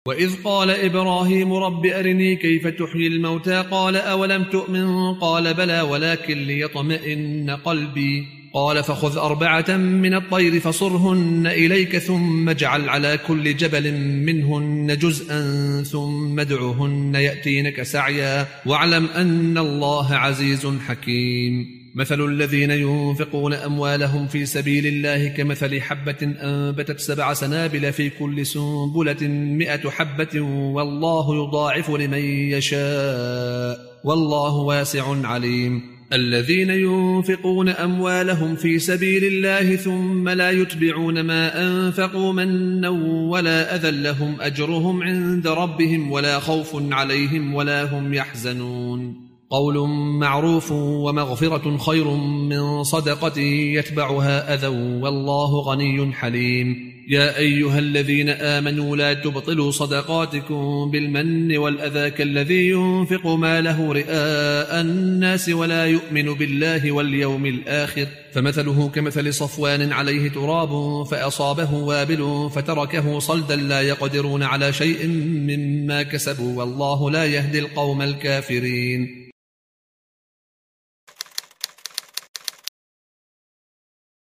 وإذ قال إبراهيم رب أرني كيف تحيي الموتى قال أولم تؤمن قال بلى ولكن ليطمئن قلبي قال فخذ 4 من الطير فصرهن إليك ثم اجعل على كل جبل منهن جزءا ثم ادعهن يأتينك سعيا واعلم أن الله عزيز حكيم مثل الذين ينفقون أموالهم في سبيل الله كمثل حبة أنبتت 7 سنابل في كل سنبلة 100 حبة والله يضاعف لمن يشاء والله واسع عليم الذين ينفقون أموالهم في سبيل الله ثم لا يتبعون ما أنفقوا منا ولا أذى لهم أجرهم عند ربهم ولا خوف عليهم ولا هم يحزنون قول معروف ومغفرة خير من صدقة يتبعها أذى والله غني حليم يا أيها الذين آمنوا لا تبطلوا صدقاتكم بالمن والأذى كالذي ينفق ماله رئاء الناس ولا يؤمن بالله واليوم الآخر فمثله كمثل صفوان عليه تراب فأصابه وابل فتركه صلدا لا يقدرون على شيء مما كسبوا والله لا يهدي القوم الكافرين